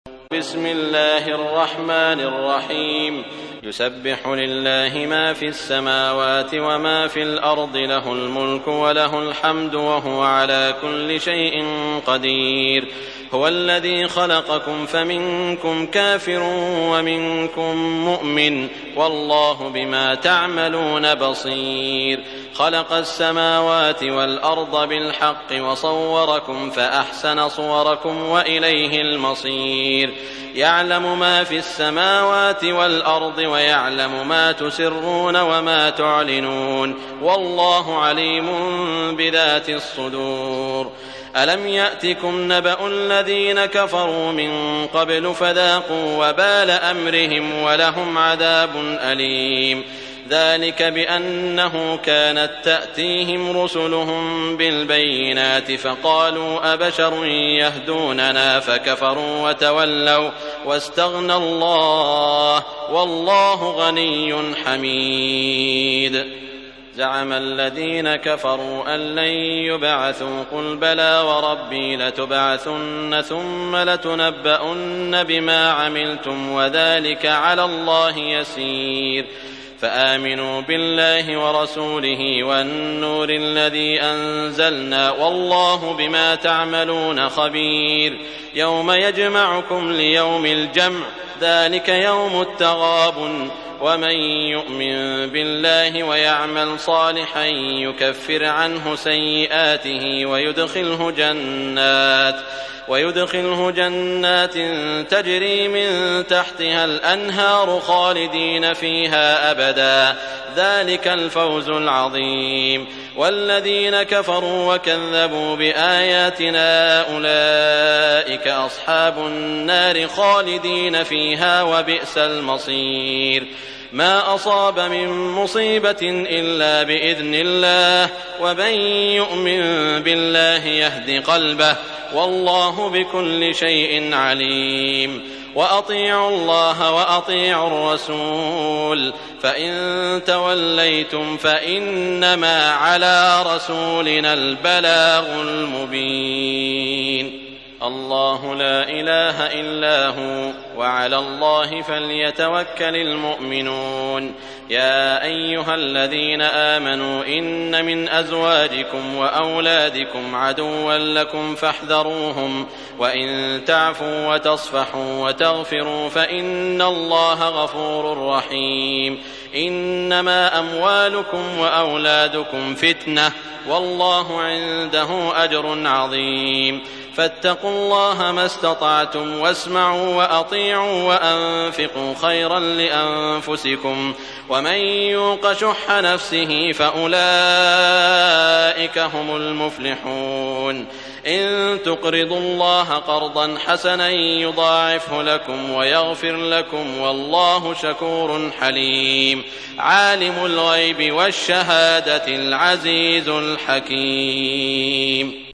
بسم الله الرحمن الرحيم. يسبح لله ما في السماوات وما في الأرض، له الملك وله الحمد وهو على كل شيء قدير. هو الذي خلقكم فمنكم كافر ومنكم مؤمن، والله بما تعملون بصير. خلق السماوات والأرض بالحق وصوركم فأحسن صوركم وإليه المصير. يعلم ما في السماوات والأرض ويعلم ما تسرون وما تعلنون، والله عليم بذات الصدور. ألم يأتكم نبأ الذين كفروا من قبل فذاقوا وبال أمرهم ولهم عذاب أليم. ذلك بأنه كانت تأتيهم رسلهم بالبينات فقالوا أبشر يهدوننا فكفروا وتولوا واستغنى الله والله غني حميد. زعم الذين كفروا أن لن يبعثوا، قل بلى وربي لتبعثن ثم لتنبؤن بما عملتم وذلك على الله يسير. فآمنوا بالله ورسوله والنور الذي أنزلنا، والله بما تعملون خبير. يوم يجمعكم ليوم الجمع، ذلك يوم التغابن. ومن يؤمن بالله ويعمل صالحا يكفر عنه سيئاته ويدخله جنات تجري من تحتها الأنهار خالدين فيها أبدا، ذلك الفوز العظيم. والذين كفروا وكذبوا بآياتنا أولئك أصحاب النار خالدين فيها وبئس المصير. ما أصاب من مصيبة إلا بإذن الله، ومن يؤمن بالله يهد قلبه، والله بكل شيء عليم. وأطيعوا الله وأطيعوا الرسول، فإن توليتم فإنما على رسولنا البلاغ المبين. الله لا إله إلا هو، وعلى الله فليتوكل المؤمنون. يا أيها الذين آمنوا إن من أزواجكم وأولادكم عدوا لكم فاحذروهم، وإن تعفوا وتصفحوا وتغفروا فإن الله غفور رحيم. إنما أموالكم وأولادكم فتنة، والله عنده أجر عظيم. فاتقوا الله ما استطعتم، واسمعوا وأطيعوا وأنفقوا خيرا لأنفسكم، ومن يوق شح نفسه فأولئك هم المفلحون. إن تقرضوا الله قرضا حسنا يضاعفه لكم ويغفر لكم، والله شكور حليم. عالم الغيب والشهادة العزيز الحكيم.